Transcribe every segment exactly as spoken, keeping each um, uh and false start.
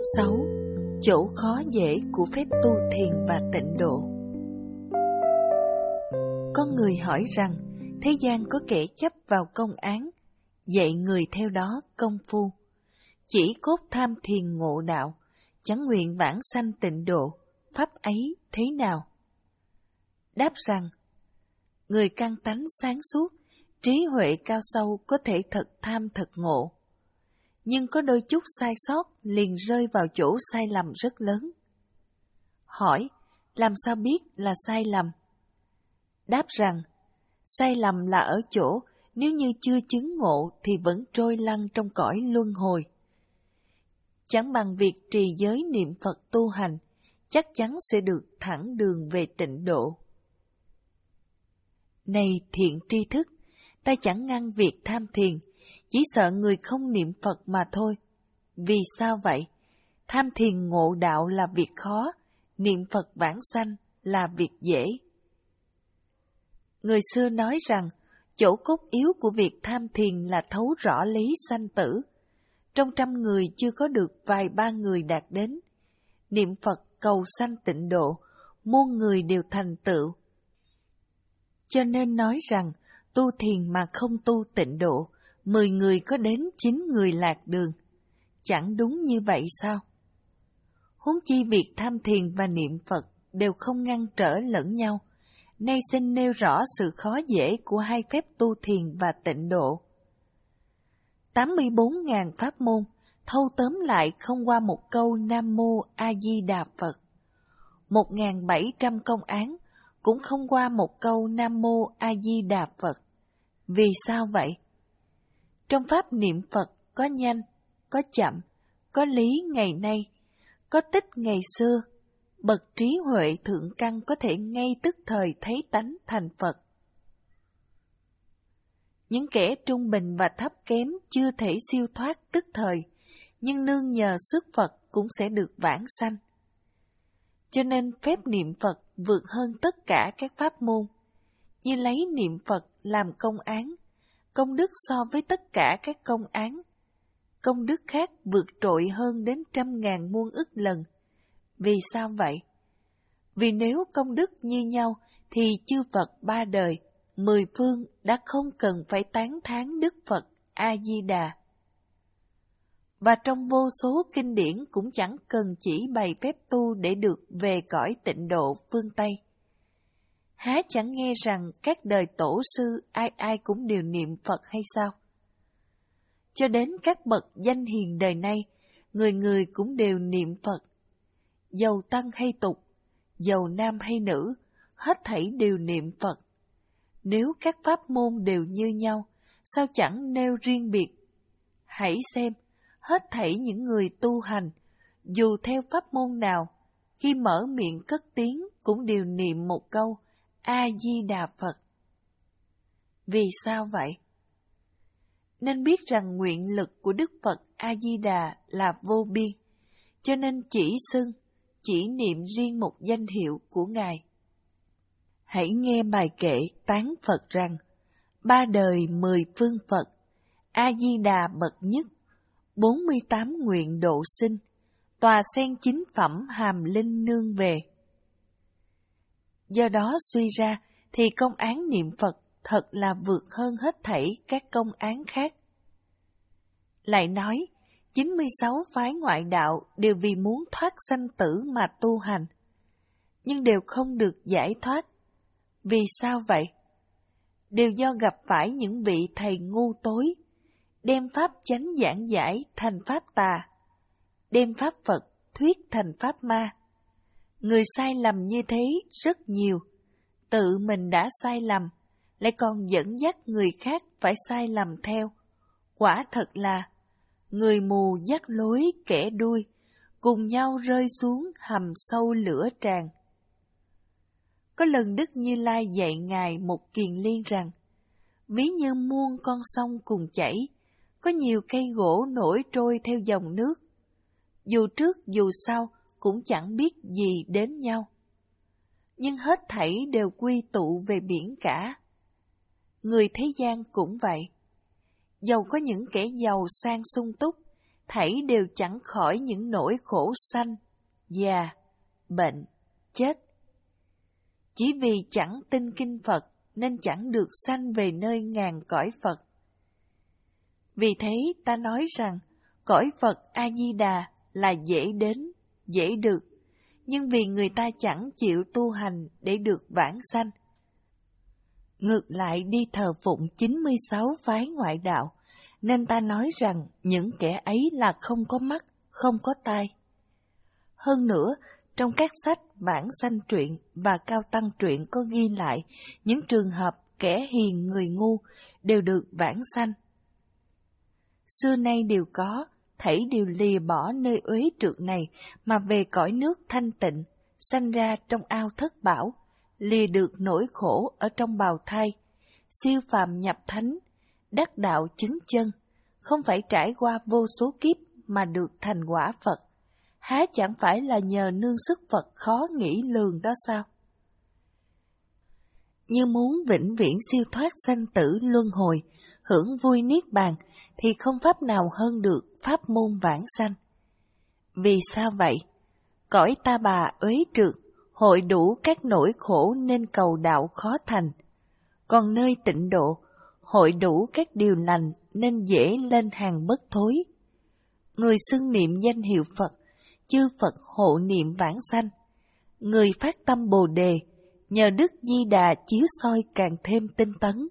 sáu. Chỗ khó dễ của phép tu thiền và tịnh độ. Có người hỏi rằng, thế gian có kẻ chấp vào công án, dạy người theo đó công phu, chỉ cốt tham thiền ngộ đạo, chẳng nguyện vãng sanh tịnh độ, pháp ấy thế nào? Đáp rằng, người căn tánh sáng suốt, trí huệ cao sâu có thể thật tham thật ngộ, nhưng có đôi chút sai sót liền rơi vào chỗ sai lầm rất lớn. Hỏi, làm sao biết là sai lầm? Đáp rằng, sai lầm là ở chỗ nếu như chưa chứng ngộ thì vẫn trôi lăn trong cõi luân hồi. Chẳng bằng việc trì giới niệm Phật tu hành, chắc chắn sẽ được thẳng đường về tịnh độ. Này thiện tri thức, ta chẳng ngăn việc tham thiền, chỉ sợ người không niệm Phật mà thôi. Vì sao vậy? Tham thiền ngộ đạo là việc khó, niệm Phật vãng sanh là việc dễ. Người xưa nói rằng, chỗ cốt yếu của việc tham thiền là thấu rõ lý sanh tử. Trong trăm người chưa có được vài ba người đạt đến. Niệm Phật cầu sanh tịnh độ, muôn người đều thành tựu. Cho nên nói rằng, tu thiền mà không tu tịnh độ, mười người có đến chín người lạc đường. Chẳng đúng như vậy sao? Huống chi việc tham thiền và niệm Phật đều không ngăn trở lẫn nhau. Nay xin nêu rõ sự khó dễ của hai phép tu thiền và tịnh độ. tám mươi bốn nghìn pháp môn, thâu tóm lại không qua một câu Nam Mô A Di Đà Phật. một nghìn bảy trăm công án, cũng không qua một câu Nam Mô A Di Đà Phật. Vì sao vậy? Trong pháp niệm Phật có nhanh, có chậm, có lý ngày nay, có tích ngày xưa. Bậc trí huệ thượng căn có thể ngay tức thời thấy tánh thành Phật. Những kẻ trung bình và thấp kém chưa thể siêu thoát tức thời, nhưng nương nhờ sức Phật cũng sẽ được vãng sanh. Cho nên phép niệm Phật vượt hơn tất cả các pháp môn, như lấy niệm Phật làm công án, công đức so với tất cả các công án. Công đức khác vượt trội hơn đến trăm ngàn muôn ức lần. Vì sao vậy? Vì nếu công đức như nhau thì chư Phật ba đời, mười phương đã không cần phải tán thán Đức Phật A-di-đà. Và trong vô số kinh điển cũng chẳng cần chỉ bày phép tu để được về cõi tịnh độ phương Tây. Há chẳng nghe rằng các đời tổ sư ai ai cũng đều niệm Phật hay sao? Cho đến các bậc danh hiền đời nay, người người cũng đều niệm Phật. Dầu tăng hay tục, dầu nam hay nữ, hết thảy đều niệm Phật. Nếu các pháp môn đều như nhau, sao chẳng nêu riêng biệt? Hãy xem, hết thảy những người tu hành, dù theo pháp môn nào, khi mở miệng cất tiếng cũng đều niệm một câu A-di-đà Phật. Vì sao vậy? Nên biết rằng nguyện lực của Đức Phật A-di-đà là vô biên, cho nên chỉ xưng, chỉ niệm riêng một danh hiệu của Ngài. Hãy nghe bài kệ tán Phật rằng, ba đời mười phương Phật, A-di-đà bậc nhất, bốn mươi tám nguyện độ sinh, tòa sen chính phẩm hàm linh nương về. Do đó suy ra thì công án niệm Phật thật là vượt hơn hết thảy các công án khác. Lại nói, chín mươi sáu phái ngoại đạo đều vì muốn thoát sanh tử mà tu hành, nhưng đều không được giải thoát. Vì sao vậy? Đều do gặp phải những vị thầy ngu tối, đem pháp chánh giảng giải thành pháp tà, đem pháp Phật thuyết thành pháp ma. Người sai lầm như thế rất nhiều, tự mình đã sai lầm, lại còn dẫn dắt người khác phải sai lầm theo. Quả thật là người mù dắt lối kẻ đuôi, cùng nhau rơi xuống hầm sâu lửa tràn. Có lần Đức Như Lai dạy Ngài một kiền liên rằng, ví như muôn con sông cùng chảy, có nhiều cây gỗ nổi trôi theo dòng nước. Dù trước dù sau cũng chẳng biết gì đến nhau, nhưng hết thảy đều quy tụ về biển cả. Người thế gian cũng vậy. Dầu có những kẻ giàu sang sung túc, thảy đều chẳng khỏi những nỗi khổ sanh, già, bệnh, chết. Chỉ vì chẳng tin kinh Phật nên chẳng được sanh về nơi ngàn cõi Phật. Vì thế ta nói rằng cõi Phật A-di-đà là dễ đến, dễ được, nhưng vì người ta chẳng chịu tu hành để được vãng sanh. Ngược lại đi thờ phụng chín mươi sáu phái ngoại đạo, nên ta nói rằng những kẻ ấy là không có mắt, không có tai. Hơn nữa, trong các sách Vãng Sanh Truyện và Cao Tăng Truyện có ghi lại những trường hợp kẻ hiền người ngu đều được vãng sanh. Xưa nay đều có, thảy đều lìa bỏ nơi uế trượt này mà về cõi nước thanh tịnh, sanh ra trong ao thất bảo, lìa được nỗi khổ ở trong bào thai, siêu phàm nhập thánh, đắc đạo chứng chân, không phải trải qua vô số kiếp mà được thành quả Phật. Há chẳng phải là nhờ nương sức Phật khó nghĩ lường đó sao? Như muốn vĩnh viễn siêu thoát sanh tử luân hồi, hưởng vui niết bàn, thì không pháp nào hơn được pháp môn vãng sanh. Vì sao vậy? Cõi ta bà uế trượt, hội đủ các nỗi khổ nên cầu đạo khó thành. Còn nơi tịnh độ, hội đủ các điều lành nên dễ lên hàng bất thối. Người xưng niệm danh hiệu Phật, chư Phật hộ niệm vãng sanh. Người phát tâm Bồ Đề, nhờ Đức Di Đà chiếu soi càng thêm tinh tấn.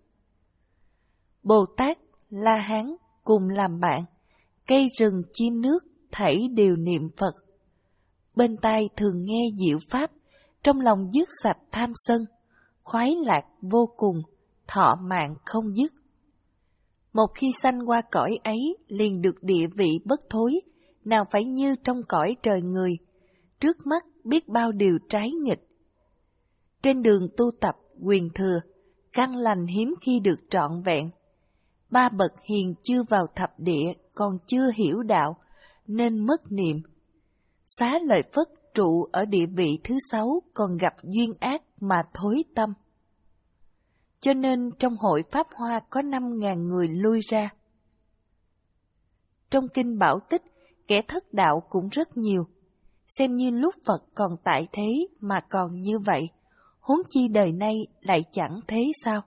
Bồ Tát, La Hán cùng làm bạn, cây rừng chim nước thảy đều niệm Phật. Bên tai thường nghe diệu pháp, trong lòng dứt sạch tham sân, khoái lạc vô cùng, thọ mạng không dứt. Một khi sanh qua cõi ấy liền được địa vị bất thối, nào phải như trong cõi trời người, trước mắt biết bao điều trái nghịch. Trên đường tu tập quyền thừa, căn lành hiếm khi được trọn vẹn. Ba bậc hiền chưa vào thập địa còn chưa hiểu đạo, nên mất niệm. Xá Lợi Phất trụ ở địa vị thứ sáu còn gặp duyên ác mà thối tâm. Cho nên trong hội Pháp Hoa có năm ngàn người lui ra. Trong kinh Bảo Tích, kẻ thất đạo cũng rất nhiều. Xem như lúc Phật còn tại thế mà còn như vậy, huống chi đời nay lại chẳng thế sao?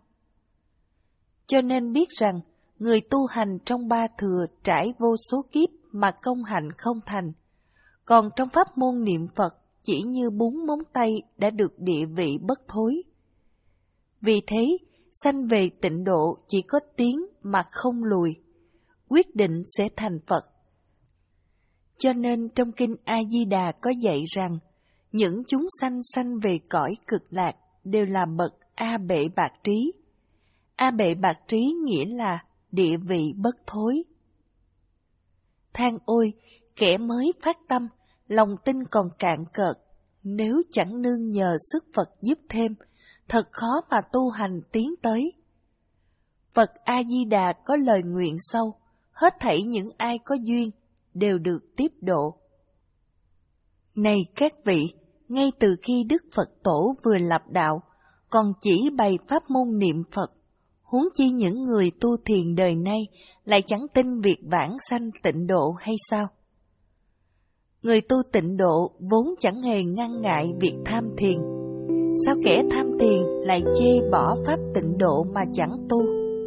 Cho nên biết rằng, người tu hành trong ba thừa trải vô số kiếp mà công hạnh không thành. Còn trong pháp môn niệm Phật chỉ như búng móng tay đã được địa vị bất thối. Vì thế, sanh về tịnh độ chỉ có tiến mà không lùi, quyết định sẽ thành Phật. Cho nên trong kinh A-di-đà có dạy rằng, những chúng sanh sanh về cõi cực lạc đều là bậc A bệ bạc trí. A bệ bạc trí nghĩa là địa vị bất thối. Than ôi, kẻ mới phát tâm, lòng tin còn cạn cợt, nếu chẳng nương nhờ sức Phật giúp thêm, thật khó mà tu hành tiến tới. Phật A-di-đà có lời nguyện sâu, hết thảy những ai có duyên đều được tiếp độ. Này các vị, ngay từ khi Đức Phật Tổ vừa lập đạo, còn chỉ bày pháp môn niệm Phật, huống chi những người tu thiền đời nay lại chẳng tin việc vãng sanh tịnh độ hay sao? Người tu tịnh độ vốn chẳng hề ngăn ngại việc tham thiền. Sao kẻ tham thiền lại chê bỏ pháp tịnh độ mà chẳng tu?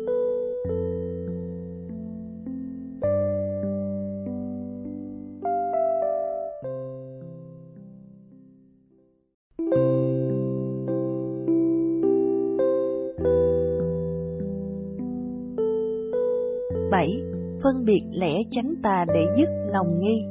bảy. Phân biệt lẽ chánh tà để dứt lòng nghi.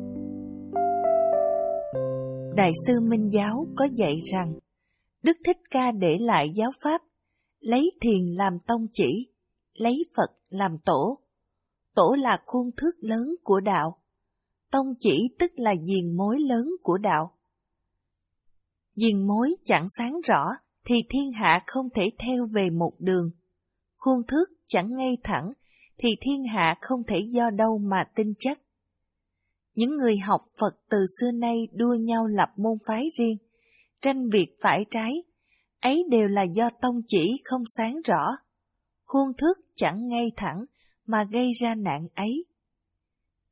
Đại sư Minh Giáo có dạy rằng, Đức Thích Ca để lại giáo pháp, lấy thiền làm tông chỉ, lấy Phật làm tổ. Tổ là khuôn thước lớn của đạo, tông chỉ tức là diền mối lớn của đạo. Diền mối chẳng sáng rõ thì thiên hạ không thể theo về một đường. Khuôn thước chẳng ngay thẳng thì thiên hạ không thể do đâu mà tin chắc. Những người học Phật từ xưa nay đua nhau lập môn phái riêng, tranh việc phải trái, ấy đều là do tông chỉ không sáng rõ, khuôn thước chẳng ngay thẳng mà gây ra nạn ấy.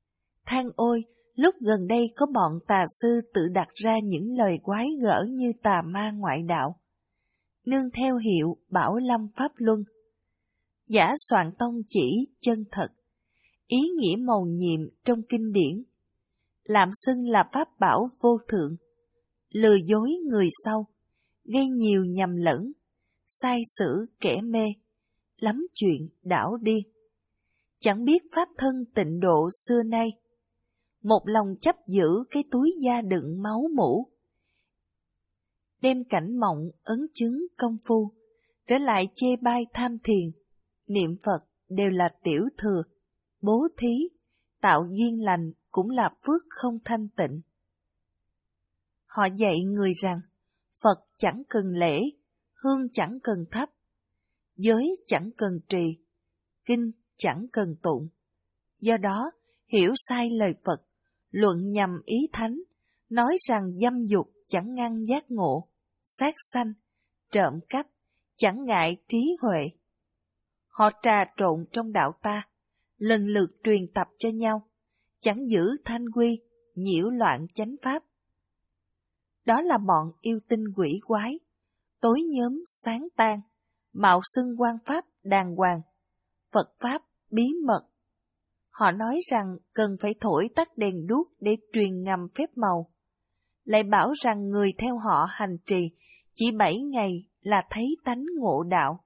Than ôi, lúc gần đây có bọn tà sư tự đặt ra những lời quái gở như tà ma ngoại đạo, nương theo hiệu Bảo Lâm Pháp Luân. Giả soạn tông chỉ chân thật, ý nghĩa mầu nhiệm trong kinh điển, làm xưng là pháp bảo vô thượng, lừa dối người sau, gây nhiều nhầm lẫn, sai sử kẻ mê, lắm chuyện đảo điên. Chẳng biết pháp thân tịnh độ xưa nay, một lòng chấp giữ cái túi da đựng máu mủ, đem cảnh mộng ấn chứng công phu, trở lại chê bai tham thiền, niệm Phật đều là tiểu thừa, bố thí, tạo duyên lành cũng là phước không thanh tịnh. Họ dạy người rằng, Phật chẳng cần lễ, hương chẳng cần thắp, giới chẳng cần trì, kinh chẳng cần tụng. Do đó, hiểu sai lời Phật, luận nhầm ý thánh, nói rằng dâm dục chẳng ngăn giác ngộ, sát sanh, trộm cắp, chẳng ngại trí huệ. Họ trà trộn trong đạo ta, lần lượt truyền tập cho nhau, chẳng giữ thanh quy, nhiễu loạn chánh pháp. Đó là bọn yêu tinh quỷ quái, tối nhóm sáng tan, mạo xưng quan pháp đàng hoàng, Phật pháp bí mật. Họ nói rằng cần phải thổi tắt đèn đuốc để truyền ngầm phép màu, lại bảo rằng người theo họ hành trì chỉ bảy ngày là thấy tánh ngộ đạo.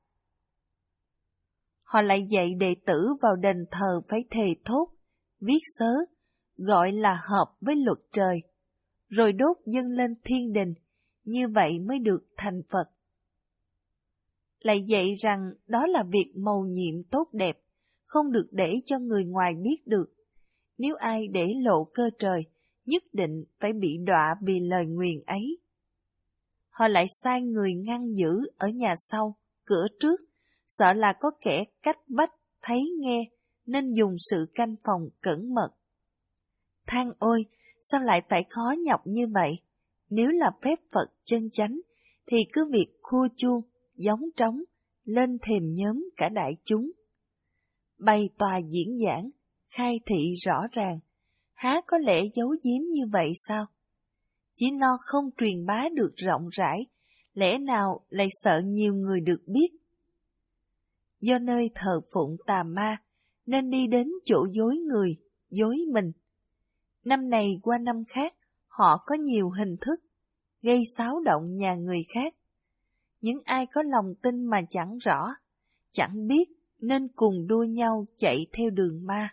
Họ lại dạy đệ tử vào đền thờ phải thề thốt, viết sớ, gọi là hợp với luật trời, rồi đốt dâng lên thiên đình, như vậy mới được thành Phật. Lại dạy rằng đó là việc mầu nhiệm tốt đẹp, không được để cho người ngoài biết được. Nếu ai để lộ cơ trời, nhất định phải bị đọa vì lời nguyền ấy. Họ lại sai người ngăn giữ ở nhà sau, cửa trước, sợ là có kẻ cách vách thấy nghe, nên dùng sự canh phòng cẩn mật. Than ôi, sao lại phải khó nhọc như vậy? Nếu là phép Phật chân chánh, thì cứ việc khua chuông, gióng trống, lên thềm nhóm cả đại chúng. Bày tòa diễn giảng, khai thị rõ ràng, há có lẽ giấu giếm như vậy sao? Chỉ lo không truyền bá được rộng rãi, lẽ nào lại sợ nhiều người được biết? Do nơi thờ phụng tà ma, nên đi đến chỗ dối người, dối mình. Năm này qua năm khác, họ có nhiều hình thức, gây xáo động nhà người khác. Những ai có lòng tin mà chẳng rõ, chẳng biết, nên cùng đua nhau chạy theo đường ma.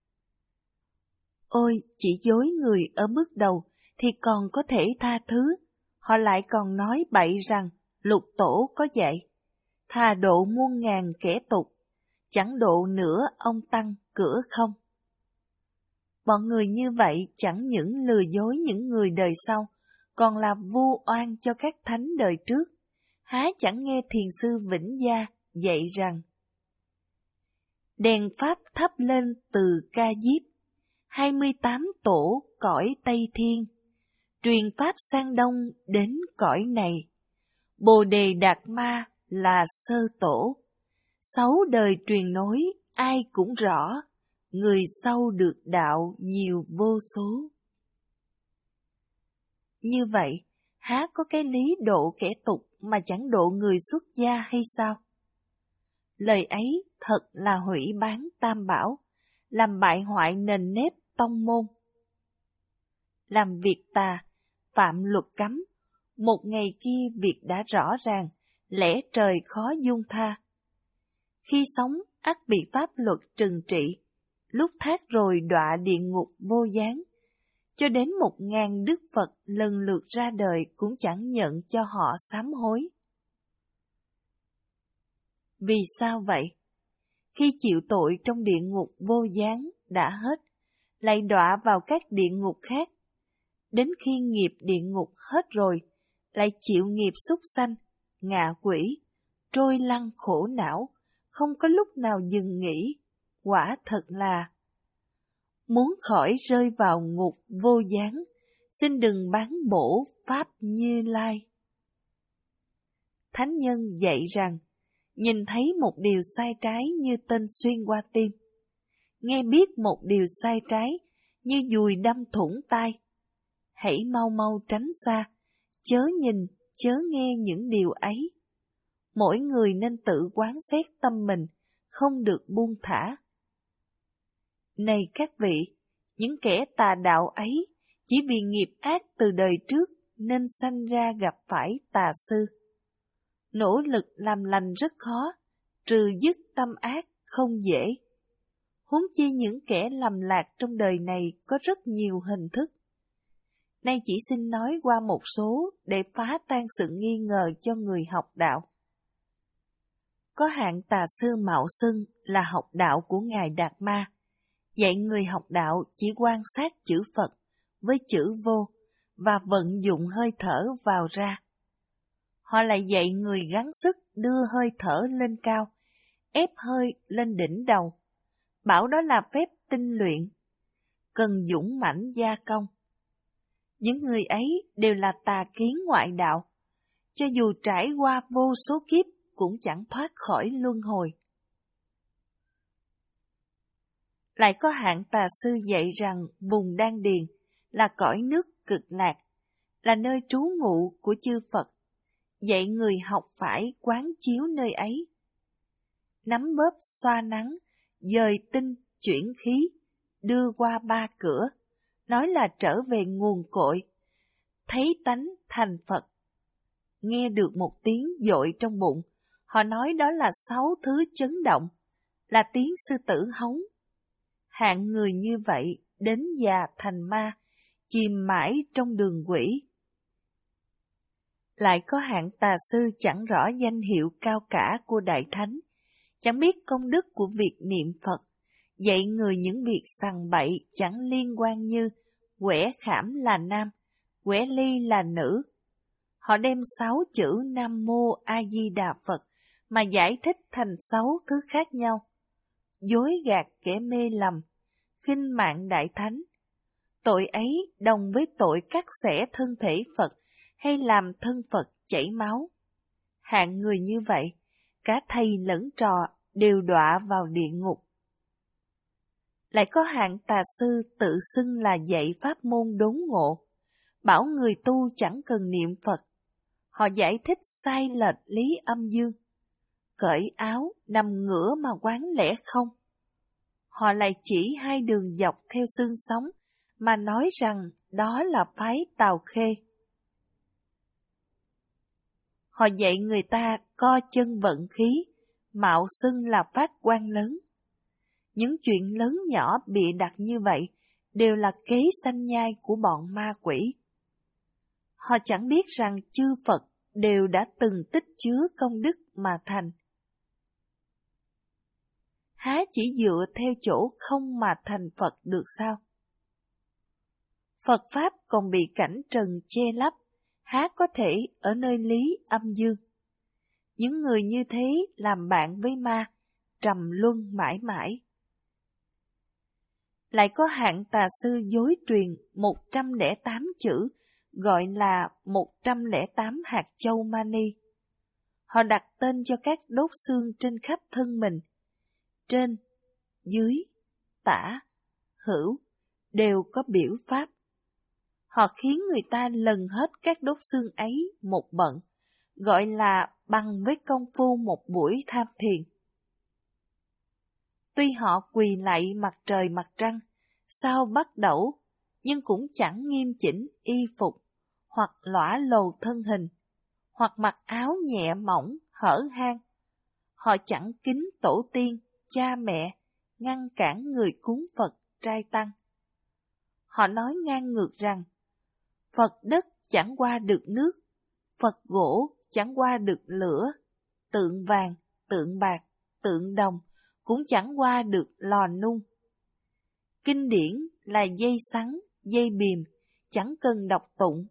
Ôi, chỉ dối người ở bước đầu thì còn có thể tha thứ, họ lại còn nói bậy rằng lục tổ có dạy, thà độ muôn ngàn kẻ tục, chẳng độ nửa ông tăng cửa không. Bọn người như vậy chẳng những lừa dối những người đời sau, còn là vu oan cho các thánh đời trước. Há chẳng nghe thiền sư Vĩnh Gia dạy rằng, đèn pháp thắp lên từ Ca Diếp, hai mươi tám tổ cõi Tây Thiên, truyền pháp sang đông đến cõi này, Bồ Đề Đạt Ma là sơ tổ, sáu đời truyền nối ai cũng rõ, người sau được đạo nhiều vô số. Như vậy, há có cái lý độ kẻ tục mà chẳng độ người xuất gia hay sao? Lời ấy thật là hủy bán tam bảo, làm bại hoại nền nếp tông môn. Làm việc tà, phạm luật cấm, một ngày kia việc đã rõ ràng, lẽ trời khó dung tha. Khi sống ắt bị pháp luật trừng trị, lúc thác rồi đọa địa ngục vô gián, cho đến một ngàn đức Phật lần lượt ra đời cũng chẳng nhận cho họ sám hối. Vì sao vậy? Khi chịu tội trong địa ngục vô gián đã hết, lại đọa vào các địa ngục khác. Đến khi nghiệp địa ngục hết rồi, lại chịu nghiệp súc sanh, ngạ quỷ, trôi lăn khổ não, không có lúc nào dừng nghỉ. Quả thật là muốn khỏi rơi vào ngục vô gián, xin đừng bán bổ Pháp Như Lai. Thánh nhân dạy rằng, nhìn thấy một điều sai trái như tên xuyên qua tim, nghe biết một điều sai trái như dùi đâm thủng tai. Hãy mau mau tránh xa, chớ nhìn, chớ nghe những điều ấy. Mỗi người nên tự quán xét tâm mình, không được buông thả. Này các vị, những kẻ tà đạo ấy, chỉ vì nghiệp ác từ đời trước nên sanh ra gặp phải tà sư. Nỗ lực làm lành rất khó, trừ dứt tâm ác không dễ. Huống chi những kẻ lầm lạc trong đời này có rất nhiều hình thức. Nay chỉ xin nói qua một số để phá tan sự nghi ngờ cho người học đạo. Có hạng tà sư mạo xưng là học đạo của Ngài Đạt Ma, dạy người học đạo chỉ quan sát chữ Phật với chữ vô và vận dụng hơi thở vào ra. Họ lại dạy người gắng sức đưa hơi thở lên cao, ép hơi lên đỉnh đầu, bảo đó là phép tinh luyện, cần dũng mãnh gia công. Những người ấy đều là tà kiến ngoại đạo, cho dù trải qua vô số kiếp cũng chẳng thoát khỏi luân hồi. Lại có hạng tà sư dạy rằng vùng Đan Điền là cõi nước cực lạc, là nơi trú ngụ của chư Phật, dạy người học phải quán chiếu nơi ấy. Nắm bóp xoa nắng, dời tinh, chuyển khí, đưa qua ba cửa, nói là trở về nguồn cội, thấy tánh thành Phật. Nghe được một tiếng dội trong bụng, họ nói đó là sáu thứ chấn động, là tiếng sư tử hống. Hạng người như vậy đến già thành ma, chìm mãi trong đường quỷ. Lại có hạng tà sư chẳng rõ danh hiệu cao cả của Đại Thánh, chẳng biết công đức của việc niệm Phật, dạy người những việc sằng bậy chẳng liên quan như quẻ khảm là nam, quẻ ly là nữ. Họ đem sáu chữ Nam Mô A Di Đà Phật mà giải thích thành sáu thứ khác nhau, dối gạt kẻ mê lầm, khinh mạng Đại Thánh. Tội ấy đồng với tội cắt xẻ thân thể Phật hay làm thân Phật chảy máu. Hạng người như vậy, cả thầy lẫn trò đều đọa vào địa ngục. Lại có hạng tà sư tự xưng là dạy pháp môn đốn ngộ, bảo người tu chẳng cần niệm Phật. Họ giải thích sai lệch lý âm dương, cởi áo nằm ngửa mà quán lẽ không. Họ lại chỉ hai đường dọc theo xương sống mà nói rằng đó là phái Tào Khê. Họ dạy người ta co chân vận khí, mạo xưng là phát quan lớn. Những chuyện lớn nhỏ bịa đặt như vậy đều là kế sanh nhai của bọn ma quỷ. Họ chẳng biết rằng chư Phật đều đã từng tích chứa công đức mà thành. Há chỉ dựa theo chỗ không mà thành Phật được sao? Phật Pháp còn bị cảnh trần che lấp, há có thể ở nơi lý âm dương. Những người như thế làm bạn với ma, trầm luân mãi mãi. Lại có hạng tà sư dối truyền một trăm lẻ tám chữ, gọi là một trăm lẻ tám hạt châu mani. Họ đặt tên cho các đốt xương trên khắp thân mình. Trên, dưới, tả, hữu đều có biểu pháp. Họ khiến người ta lần hết các đốt xương ấy một bận, gọi là bằng với công phu một buổi tham thiền. Tuy họ quỳ lạy mặt trời mặt trăng, sao bắt đẩu, nhưng cũng chẳng nghiêm chỉnh y phục, hoặc lõa lồ thân hình, hoặc mặc áo nhẹ mỏng, hở hang. Họ chẳng kính tổ tiên, cha mẹ, ngăn cản người cúng Phật, trai tăng. Họ nói ngang ngược rằng, Phật đất chẳng qua được nước, Phật gỗ chẳng qua được lửa, tượng vàng, tượng bạc, tượng đồng cũng chẳng qua được lò nung. Kinh điển là dây sắn, dây bìm, chẳng cần đọc tụng.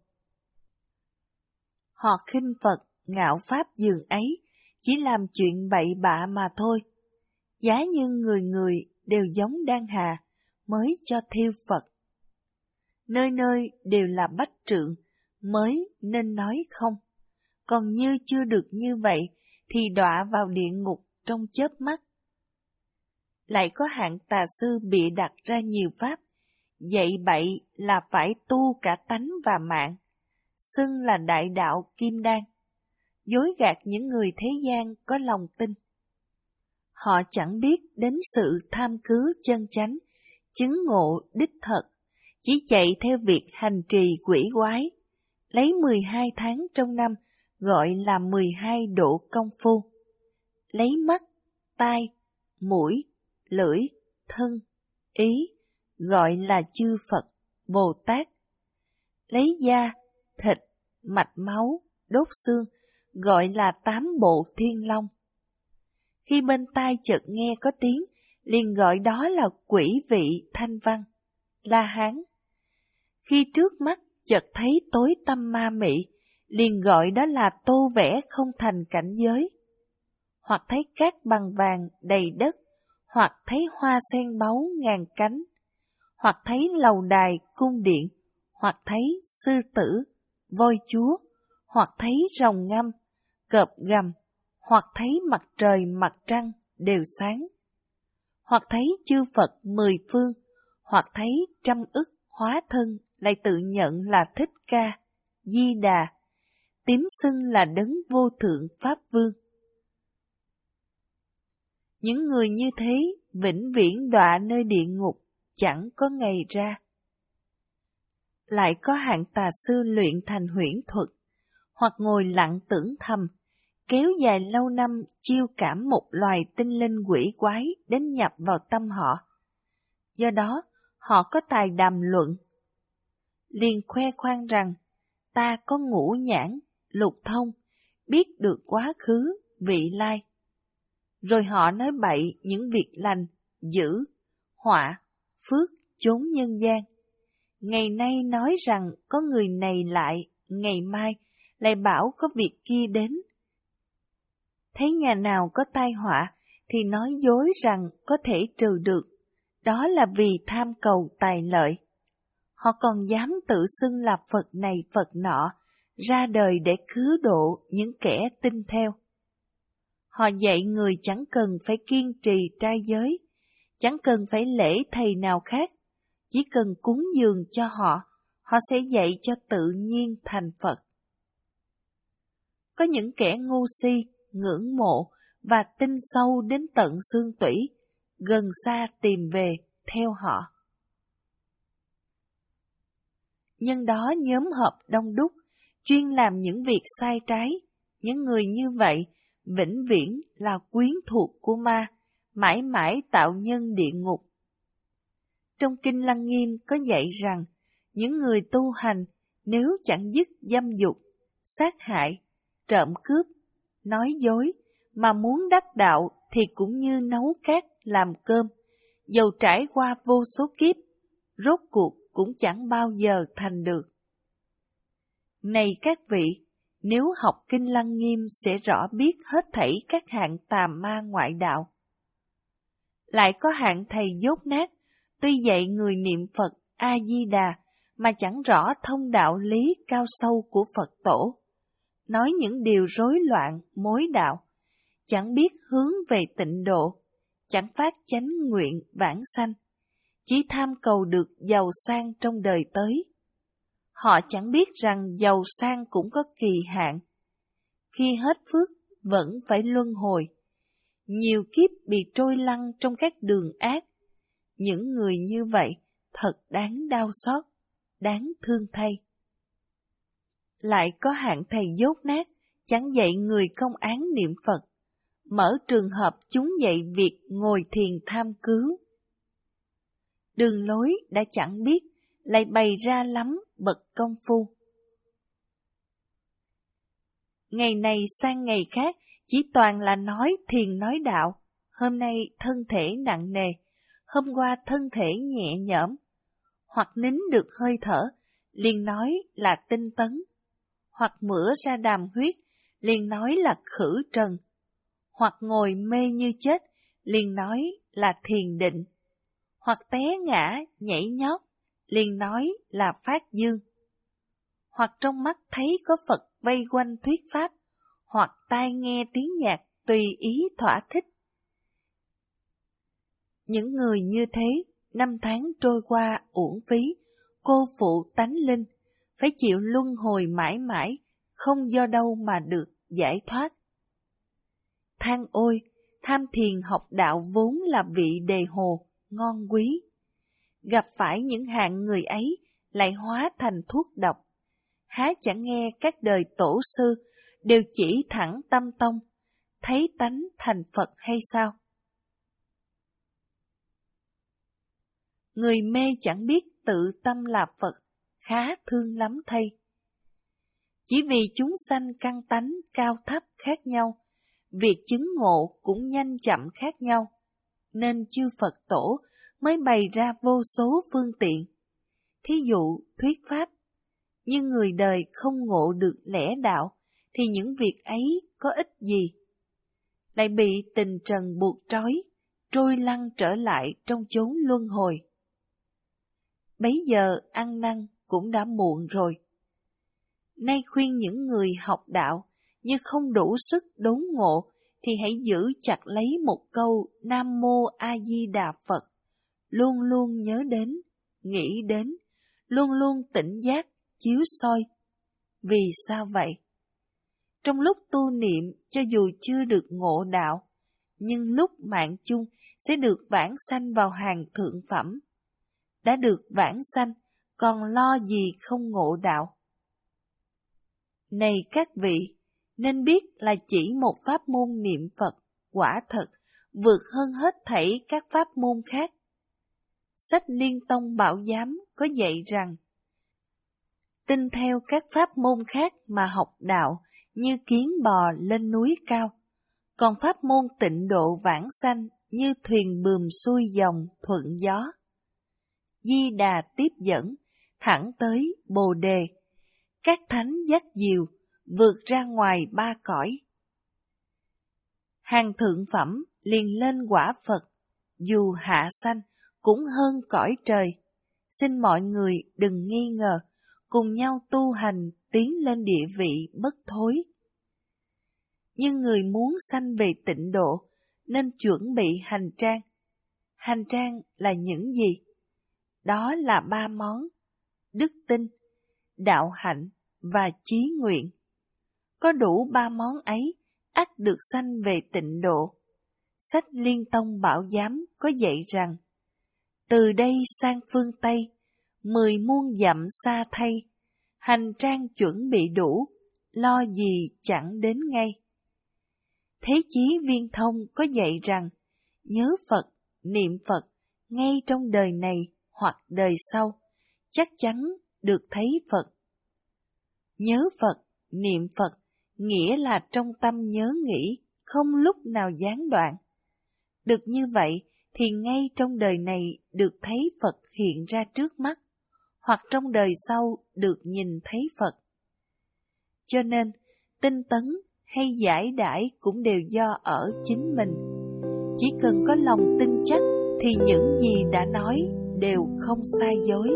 Họ khinh Phật, ngạo pháp dường ấy, chỉ làm chuyện bậy bạ mà thôi. Giá như người người đều giống Đan Hà, mới cho thiêu Phật. Nơi nơi đều là bách trượng, mới nên nói không. Còn như chưa được như vậy, thì đọa vào địa ngục trong chớp mắt. Lại có hạng tà sư bịa đặt ra nhiều pháp, dạy bậy là phải tu cả tánh và mạng, xưng là đại đạo kim đan, dối gạt những người thế gian có lòng tin. Họ chẳng biết đến sự tham cứ chân chánh, chứng ngộ đích thật, chỉ chạy theo việc hành trì quỷ quái, lấy mười hai tháng trong năm gọi là mười hai độ công phu, lấy mắt, tai, mũi, lưỡi, thân, ý, gọi là chư Phật, Bồ Tát, lấy da, thịt, mạch máu, đốt xương, gọi là tám bộ thiên long. Khi bên tai chợt nghe có tiếng, liền gọi đó là quỷ vị thanh văn, La Hán. Khi trước mắt chợt thấy tối tăm ma mị, liền gọi đó là tô vẽ không thành cảnh giới. Hoặc thấy cát bằng vàng đầy đất, hoặc thấy hoa sen báu ngàn cánh, hoặc thấy lầu đài cung điện, hoặc thấy sư tử, voi chúa, hoặc thấy rồng ngâm, cọp gầm, hoặc thấy mặt trời mặt trăng đều sáng, hoặc thấy chư Phật mười phương, hoặc thấy trăm ức hóa thân lại tự nhận là Thích Ca, Di Đà, tím xưng là đấng vô thượng Pháp Vương. Những người như thế vĩnh viễn đọa nơi địa ngục, chẳng có ngày ra. Lại có hạng tà sư luyện thành huyễn thuật, hoặc ngồi lặng tưởng thầm, kéo dài lâu năm chiêu cảm một loài tinh linh quỷ quái đến nhập vào tâm họ. Do đó, họ có tài đàm luận, liền khoe khoang rằng ta có ngũ nhãn, lục thông, biết được quá khứ, vị lai. Rồi họ nói bậy những việc lành, dữ, họa, phước, chốn nhân gian. Ngày nay nói rằng có người này lại, ngày mai lại bảo có việc kia đến. Thấy nhà nào có tai họa thì nói dối rằng có thể trừ được, đó là vì tham cầu tài lợi. Họ còn dám tự xưng là Phật này Phật nọ, ra đời để cứu độ những kẻ tin theo. Họ dạy người chẳng cần phải kiên trì trai giới, chẳng cần phải lễ thầy nào khác, chỉ cần cúng dường cho họ, họ sẽ dạy cho tự nhiên thành Phật. Có những kẻ ngu si, ngưỡng mộ và tin sâu đến tận xương tủy, gần xa tìm về theo họ. Nhân đó nhóm họp đông đúc, chuyên làm những việc sai trái. Những người như vậy vĩnh viễn là quyến thuộc của ma, mãi mãi tạo nhân địa ngục. Trong Kinh Lăng Nghiêm có dạy rằng, những người tu hành nếu chẳng dứt dâm dục, sát hại, trộm cướp, nói dối, mà muốn đắc đạo thì cũng như nấu cát làm cơm, dầu trải qua vô số kiếp, rốt cuộc cũng chẳng bao giờ thành được. Này các vị, nếu học Kinh Lăng Nghiêm sẽ rõ biết hết thảy các hạng tà ma ngoại đạo. Lại có hạng thầy dốt nát, tuy dạy người niệm Phật A-di-đà mà chẳng rõ thông đạo lý cao sâu của Phật tổ, nói những điều rối loạn mối đạo, chẳng biết hướng về tịnh độ, chẳng phát chánh nguyện vãng sanh, chỉ tham cầu được giàu sang trong đời tới. Họ chẳng biết rằng giàu sang cũng có kỳ hạn. Khi hết phước vẫn phải luân hồi. Nhiều kiếp bị trôi lăn trong các đường ác. Những người như vậy thật đáng đau xót, đáng thương thay. Lại có hạng thầy dốt nát, chẳng dạy người công án niệm Phật, mở trường hợp chúng dạy việc ngồi thiền tham cứu. Đường lối đã chẳng biết, lại bày ra lắm bậc công phu. Ngày này sang ngày khác, chỉ toàn là nói thiền nói đạo. Hôm nay thân thể nặng nề, hôm qua thân thể nhẹ nhõm. Hoặc nín được hơi thở, liền nói là tinh tấn. Hoặc mửa ra đàm huyết, liền nói là khử trần. Hoặc ngồi mê như chết, liền nói là thiền định. Hoặc té ngã, nhảy nhót, liền nói là phát dương. Hoặc trong mắt thấy có Phật vây quanh thuyết pháp, hoặc tai nghe tiếng nhạc tùy ý thỏa thích. Những người như thế năm tháng trôi qua uổng phí, cô phụ tánh linh, phải chịu luân hồi mãi mãi, không do đâu mà được giải thoát. Than ôi, tham thiền học đạo vốn là vị đề hồ, ngon quý. Gặp phải những hạng người ấy lại hóa thành thuốc độc. Há chẳng nghe các đời tổ sư đều chỉ thẳng tâm tông, thấy tánh thành Phật hay sao? Người mê chẳng biết tự tâm là Phật, khá thương lắm thay. Chỉ vì chúng sanh căn tánh cao thấp khác nhau, việc chứng ngộ cũng nhanh chậm khác nhau, nên chư Phật tổ mới bày ra vô số phương tiện. Thí dụ thuyết pháp, nhưng người đời không ngộ được lẽ đạo, thì những việc ấy có ích gì? Lại bị tình trần buộc trói, trôi lăn trở lại trong chốn luân hồi. Bấy giờ ăn năn cũng đã muộn rồi. Nay khuyên những người học đạo, như không đủ sức đốn ngộ, thì hãy giữ chặt lấy một câu Nam Mô A Di Đà Phật, luôn luôn nhớ đến, nghĩ đến, luôn luôn tỉnh giác, chiếu soi. Vì sao vậy? Trong lúc tu niệm, cho dù chưa được ngộ đạo, nhưng lúc mạng chung sẽ được vãng sanh vào hàng thượng phẩm. Đã được vãng sanh, còn lo gì không ngộ đạo? Này các vị, nên biết là chỉ một pháp môn niệm Phật, quả thật, vượt hơn hết thảy các pháp môn khác. Sách Liên Tông Bảo Giám có dạy rằng, tin theo các pháp môn khác mà học đạo, như kiến bò lên núi cao, còn pháp môn tịnh độ vãng sanh như thuyền buồm xuôi dòng thuận gió. Di Đà tiếp dẫn, thẳng tới Bồ Đề, các thánh dắt diều, vượt ra ngoài ba cõi. Hàng thượng phẩm liền lên quả Phật, dù hạ sanh cũng hơn cõi trời. Xin mọi người đừng nghi ngờ, cùng nhau tu hành tiến lên địa vị bất thối. Nhưng người muốn sanh về tịnh độ, nên chuẩn bị hành trang. Hành trang là những gì? Đó là ba món: đức tin, đạo hạnh và chí nguyện. Có đủ ba món ấy, ắt được sanh về tịnh độ. Sách Liên Tông Bảo Giám có dạy rằng, từ đây sang phương Tây, mười muôn dặm xa thay, hành trang chuẩn bị đủ, lo gì chẳng đến ngay. Thế Chí Viên Thông có dạy rằng, nhớ Phật, niệm Phật, ngay trong đời này hoặc đời sau, chắc chắn được thấy Phật. Nhớ Phật, niệm Phật, nghĩa là trong tâm nhớ nghĩ, không lúc nào gián đoạn. Được như vậy, thì ngay trong đời này được thấy Phật hiện ra trước mắt, hoặc trong đời sau được nhìn thấy Phật. Cho nên, tinh tấn hay giải đãi cũng đều do ở chính mình. Chỉ cần có lòng tin chắc, thì những gì đã nói đều không sai dối.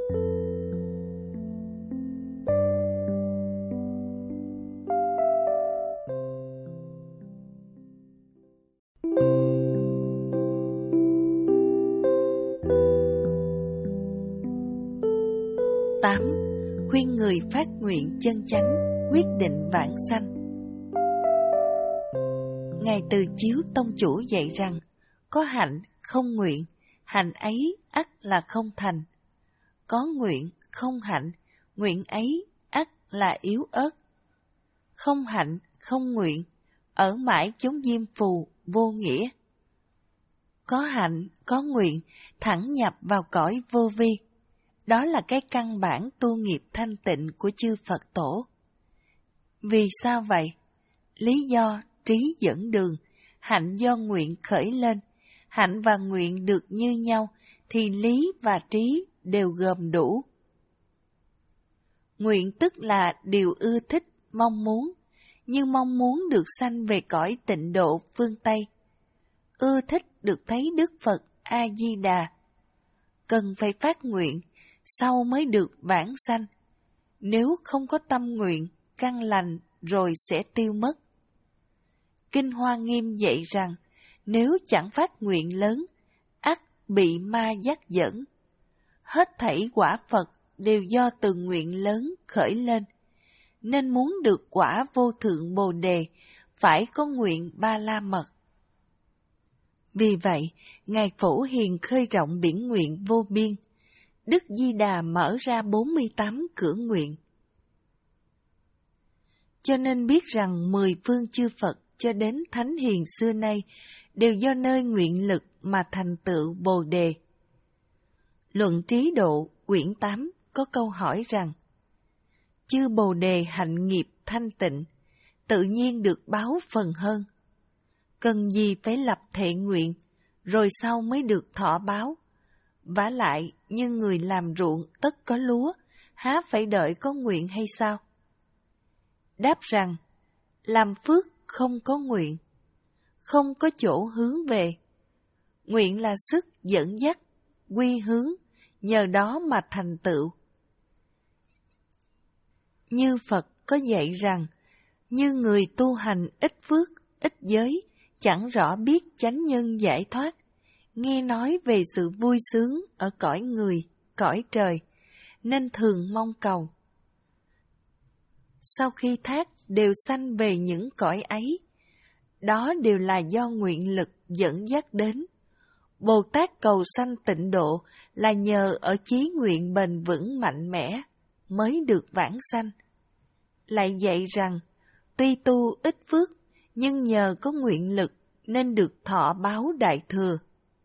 tám. Khuyên người phát nguyện chân chánh, quyết định vãng sanh. Ngài Từ Chiếu Tông Chủ dạy rằng, có hạnh không nguyện, hạnh ấy ắt là không thành. Có nguyện không hạnh, nguyện ấy ắt là yếu ớt. Không hạnh không nguyện, ở mãi chốn diêm phù vô nghĩa. Có hạnh có nguyện, thẳng nhập vào cõi vô vi. Đó là cái căn bản tu nghiệp thanh tịnh của chư Phật Tổ. Vì sao vậy? Lý do trí dẫn đường, hạnh do nguyện khởi lên. Hạnh và nguyện được như nhau, thì lý và trí đều gồm đủ. Nguyện tức là điều ưa thích, mong muốn, như mong muốn được sanh về cõi tịnh độ phương Tây. Ưa thích được thấy Đức Phật A-di-đà. Cần phải phát nguyện, sau mới được vãng sanh. Nếu không có tâm nguyện, căn lành rồi sẽ tiêu mất. Kinh Hoa Nghiêm dạy rằng, nếu chẳng phát nguyện lớn, ắt bị ma dắt dẫn. Hết thảy quả Phật đều do từ nguyện lớn khởi lên, nên muốn được quả vô thượng Bồ Đề, phải có nguyện Ba La Mật. Vì vậy, Ngài Phổ Hiền khơi rộng biển nguyện vô biên. Đức Di Đà mở ra bốn mươi tám cửa nguyện. Cho nên biết rằng mười phương chư Phật cho đến Thánh Hiền xưa nay đều do nơi nguyện lực mà thành tựu Bồ Đề. Luận Trí Độ quyển tám có câu hỏi rằng: chư Bồ Đề hạnh nghiệp thanh tịnh, tự nhiên được báo phần hơn. Cần gì phải lập thệ nguyện, rồi sau mới được thọ báo. Vả lại, như người làm ruộng tất có lúa, há phải đợi có nguyện hay sao? Đáp rằng, làm phước không có nguyện, không có chỗ hướng về. Nguyện là sức dẫn dắt, quy hướng, nhờ đó mà thành tựu. Như Phật có dạy rằng, như người tu hành ít phước, ít giới, chẳng rõ biết chánh nhân giải thoát, nghe nói về sự vui sướng ở cõi người, cõi trời, nên thường mong cầu. Sau khi thác đều sanh về những cõi ấy, đó đều là do nguyện lực dẫn dắt đến. Bồ Tát cầu sanh tịnh độ là nhờ ở chí nguyện bền vững mạnh mẽ mới được vãng sanh. Lại dạy rằng, tuy tu ít phước, nhưng nhờ có nguyện lực nên được thọ báo đại thừa.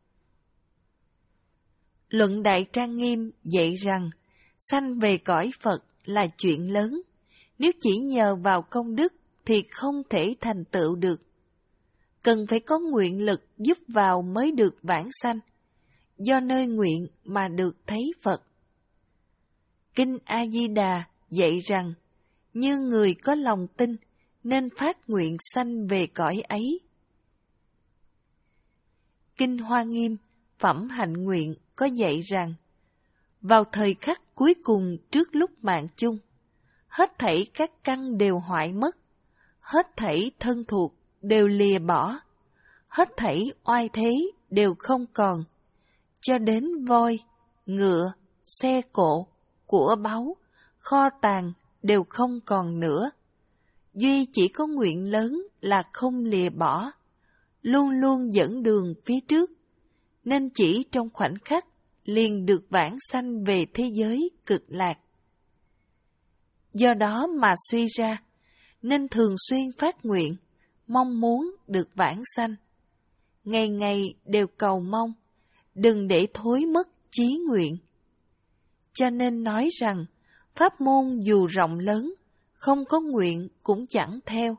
Luận Đại Trang Nghiêm dạy rằng, sanh về cõi Phật là chuyện lớn, nếu chỉ nhờ vào công đức thì không thể thành tựu được. Cần phải có nguyện lực giúp vào mới được vãng sanh, do nơi nguyện mà được thấy Phật. Kinh A-di-đà dạy rằng, như người có lòng tin nên phát nguyện sanh về cõi ấy. Kinh Hoa Nghiêm Phẩm Hạnh Nguyện có dạy rằng, vào thời khắc cuối cùng trước lúc mạng chung, hết thảy các căn đều hoại mất, hết thảy thân thuộc đều lìa bỏ, hết thảy oai thế đều không còn, cho đến voi, ngựa, xe cộ, của báu, kho tàng đều không còn nữa. Duy chỉ có nguyện lớn là không lìa bỏ, luôn luôn dẫn đường phía trước, nên chỉ trong khoảnh khắc liền được vãng sanh về thế giới cực lạc. Do đó mà suy ra, nên thường xuyên phát nguyện, mong muốn được vãng sanh. Ngày ngày đều cầu mong, đừng để thối mất chí nguyện. Cho nên nói rằng, pháp môn dù rộng lớn, không có nguyện cũng chẳng theo.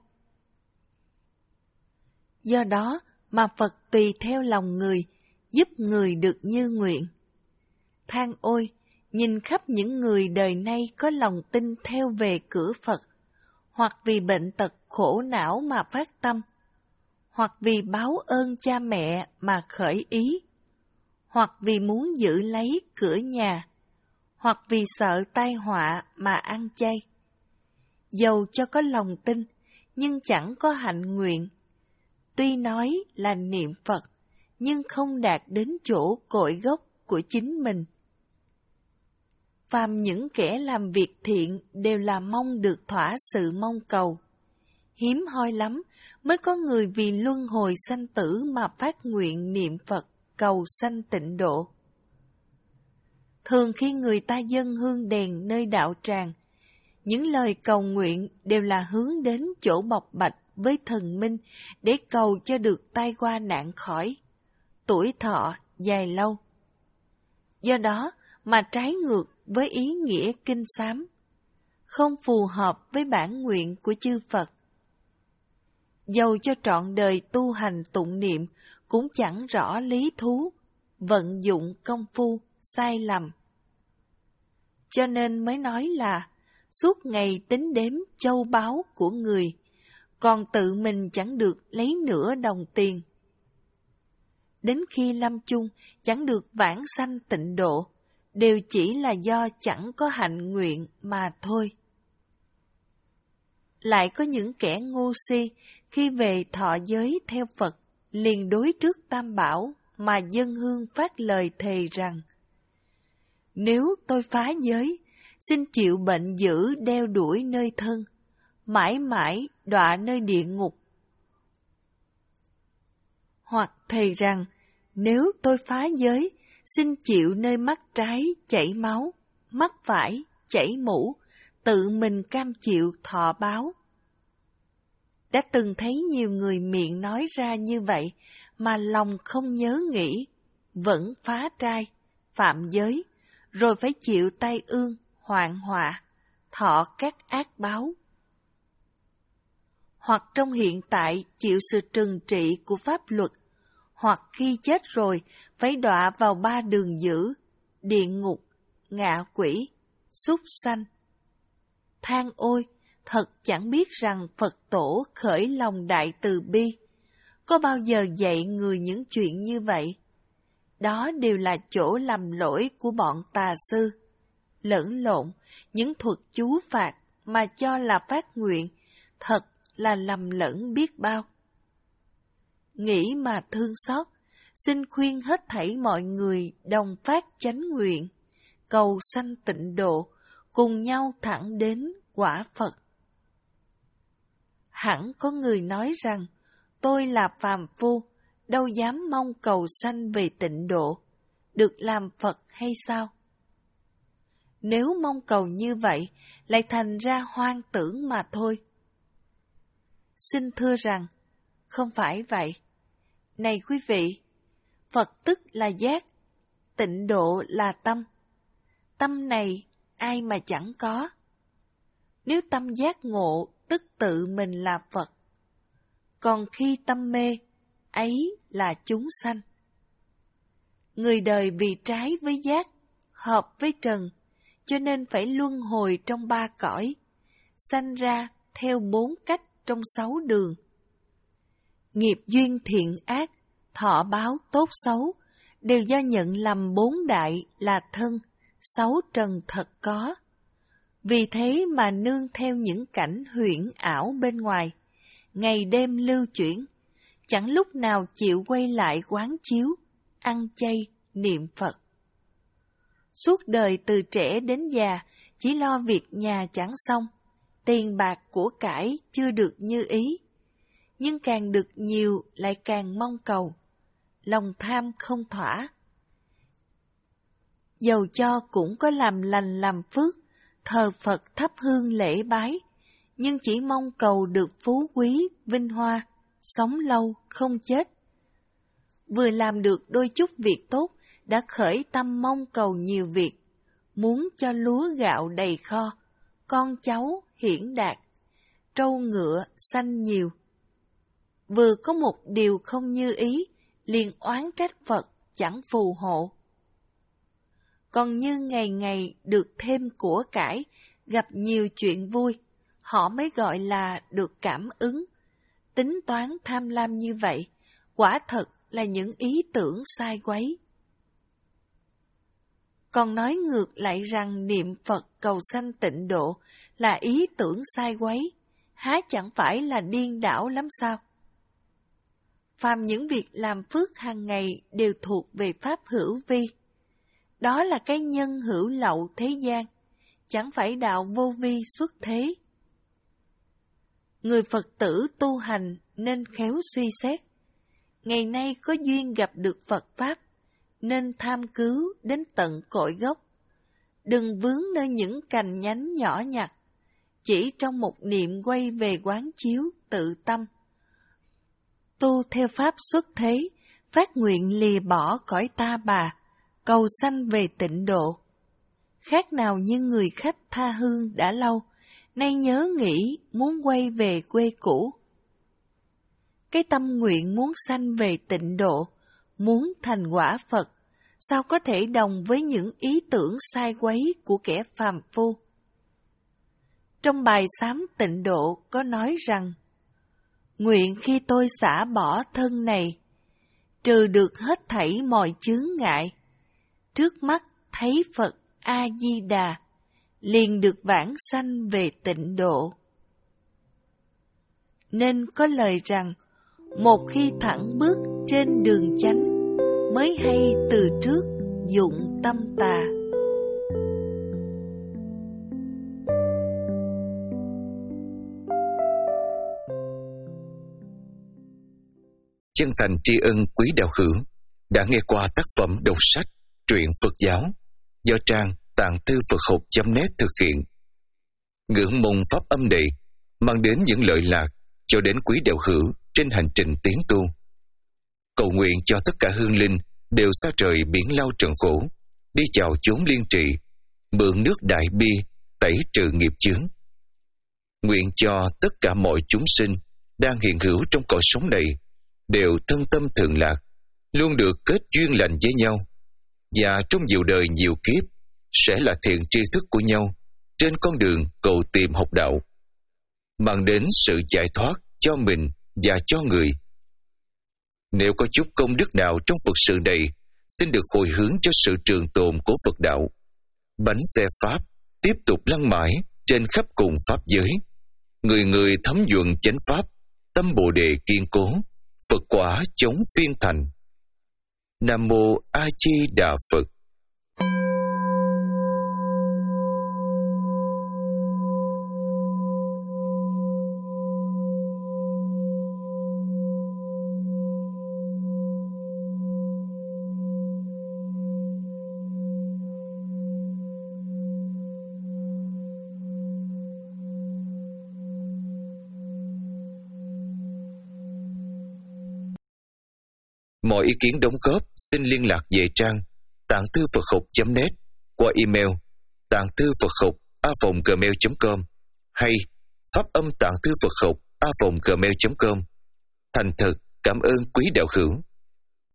Do đó mà Phật tùy theo lòng người, giúp người được như nguyện. Than ôi, nhìn khắp những người đời nay có lòng tin theo về cửa Phật, hoặc vì bệnh tật khổ não mà phát tâm, hoặc vì báo ơn cha mẹ mà khởi ý, hoặc vì muốn giữ lấy cửa nhà, hoặc vì sợ tai họa mà ăn chay. Dầu cho có lòng tin, nhưng chẳng có hạnh nguyện. Tuy nói là niệm Phật, nhưng không đạt đến chỗ cội gốc của chính mình. Phàm những kẻ làm việc thiện đều là mong được thỏa sự mong cầu. Hiếm hoi lắm mới có người vì luân hồi sanh tử mà phát nguyện niệm Phật cầu sanh tịnh độ. Thường khi người ta dâng hương đèn nơi đạo tràng, những lời cầu nguyện đều là hướng đến chỗ bộc bạch với thần minh để cầu cho được tai qua nạn khỏi, tuổi thọ dài lâu. Do đó mà trái ngược với ý nghĩa kinh sám, không phù hợp với bản nguyện của chư Phật. Dầu cho trọn đời tu hành tụng niệm cũng chẳng rõ lý thú, vận dụng công phu sai lầm. Cho nên mới nói là suốt ngày tính đếm châu báu của người, còn tự mình chẳng được lấy nửa đồng tiền. Đến khi lâm chung chẳng được vãng sanh tịnh độ, đều chỉ là do chẳng có hạnh nguyện mà thôi. Lại có những kẻ ngu si khi về thọ giới theo Phật, liền đối trước Tam Bảo mà dân hương phát lời thề rằng: nếu tôi phá giới, xin chịu bệnh dữ đeo đuổi nơi thân, mãi mãi đọa nơi địa ngục. Hoặc thề rằng: nếu tôi phá giới, xin chịu nơi mắt trái chảy máu, mắt phải chảy mũ, tự mình cam chịu thọ báo. Đã từng thấy nhiều người miệng nói ra như vậy mà lòng không nhớ nghĩ, vẫn phá trai, phạm giới, rồi phải chịu tai ương, hoạn họa, thọ các ác báo. Hoặc trong hiện tại chịu sự trừng trị của pháp luật, hoặc khi chết rồi phải đọa vào ba đường dữ, địa ngục, ngạ quỷ, súc sanh. Than ôi, thật chẳng biết rằng Phật tổ khởi lòng đại từ bi, có bao giờ dạy người những chuyện như vậy? Đó đều là chỗ lầm lỗi của bọn tà sư, lẫn lộn những thuật chú phạt mà cho là phát nguyện, thật là lầm lẫn biết bao. Nghĩ mà thương xót, xin khuyên hết thảy mọi người đồng phát chánh nguyện, cầu sanh tịnh độ, cùng nhau thẳng đến quả Phật. Hẳn có người nói rằng, tôi là phàm phu, đâu dám mong cầu sanh về tịnh độ, được làm Phật hay sao? Nếu mong cầu như vậy, lại thành ra hoang tưởng mà thôi. Xin thưa rằng, không phải vậy. Này quý vị, Phật tức là giác, tịnh độ là tâm. Tâm này ai mà chẳng có. Nếu tâm giác ngộ, tức tự mình là Phật. Còn khi tâm mê, ấy là chúng sanh. Người đời vì trái với giác, hợp với trần, cho nên phải luân hồi trong ba cõi, sanh ra theo bốn cách trong sáu đường. Nghiệp duyên thiện ác, thọ báo tốt xấu, đều do nhận lầm bốn đại là thân, sáu trần thật có. Vì thế mà nương theo những cảnh huyễn ảo bên ngoài, ngày đêm lưu chuyển, chẳng lúc nào chịu quay lại quán chiếu, ăn chay, niệm Phật. Suốt đời từ trẻ đến già, chỉ lo việc nhà chẳng xong, tiền bạc của cải chưa được như ý, nhưng càng được nhiều lại càng mong cầu, lòng tham không thỏa. Dầu cho cũng có làm lành làm phước, thờ Phật thắp hương lễ bái, nhưng chỉ mong cầu được phú quý, vinh hoa, sống lâu không chết. Vừa làm được đôi chút việc tốt, đã khởi tâm mong cầu nhiều việc, muốn cho lúa gạo đầy kho, con cháu hiển đạt, trâu ngựa sanh nhiều. Vừa có một điều không như ý, liền oán trách Phật chẳng phù hộ. Còn như ngày ngày được thêm của cải, gặp nhiều chuyện vui, họ mới gọi là được cảm ứng. Tính toán tham lam như vậy, quả thật là những ý tưởng sai quấy. Còn nói ngược lại rằng niệm Phật cầu sanh tịnh độ là ý tưởng sai quấy, há chẳng phải là điên đảo lắm sao? Phàm những việc làm phước hàng ngày đều thuộc về pháp hữu vi. Đó là cái nhân hữu lậu thế gian, chẳng phải đạo vô vi xuất thế. Người Phật tử tu hành nên khéo suy xét. Ngày nay có duyên gặp được Phật Pháp, nên tham cứu đến tận cội gốc. Đừng vướng nơi những cành nhánh nhỏ nhặt, chỉ trong một niệm quay về quán chiếu tự tâm. Tu theo Pháp xuất thế, phát nguyện lìa bỏ cõi ta bà, cầu sanh về tịnh độ. Khác nào như người khách tha hương đã lâu, nay nhớ nghĩ muốn quay về quê cũ. Cái tâm nguyện muốn sanh về tịnh độ, muốn thành quả Phật, sao có thể đồng với những ý tưởng sai quấy của kẻ phàm phu? Trong bài sám tịnh độ có nói rằng, nguyện khi tôi xả bỏ thân này, trừ được hết thảy mọi chướng ngại, trước mắt thấy Phật A-di-đà, liền được vãng sanh về tịnh độ. Nên có lời rằng, một khi thẳng bước trên đường chánh, mới hay từ trước dụng tâm tà. Chân thành tri ân quý đạo hữu đã nghe qua tác phẩm đọc sách truyện Phật giáo do trang tạng thư Phật học chấm net thực hiện. Ngưỡng mong pháp âm này mang đến những lợi lạc cho đến quý đạo hữu trên hành trình tiến tu. Cầu nguyện cho tất cả hương linh đều xa trời biển lao trần khổ, đi chào chốn liên trì, mượn nước đại bi tẩy trừ nghiệp chướng. Nguyện cho tất cả mọi chúng sinh đang hiện hữu trong cõi sống này đều thân tâm thường lạc, luôn được kết duyên lành với nhau, và trong nhiều đời nhiều kiếp sẽ là thiện tri thức của nhau trên con đường cầu tìm học đạo, mang đến sự giải thoát cho mình và cho người. Nếu có chút công đức nào trong Phật sự này, xin được hồi hướng cho sự trường tồn của Phật đạo. Bánh xe Pháp tiếp tục lăn mãi trên khắp cùng Pháp giới. Người người thấm nhuận chánh Pháp, tâm Bồ Đề kiên cố, Phật quả chống phiên thành. Nam Mô A Di Đà Phật. Mọi ý kiến đóng góp xin liên lạc về trang tạng thư Phật học chấm net qua email tạng thư Phật học a vòng gmail chấm com hay pháp âm tạng thư Phật học a vòng gmail chấm com. Thành thật cảm ơn quý đạo hữu.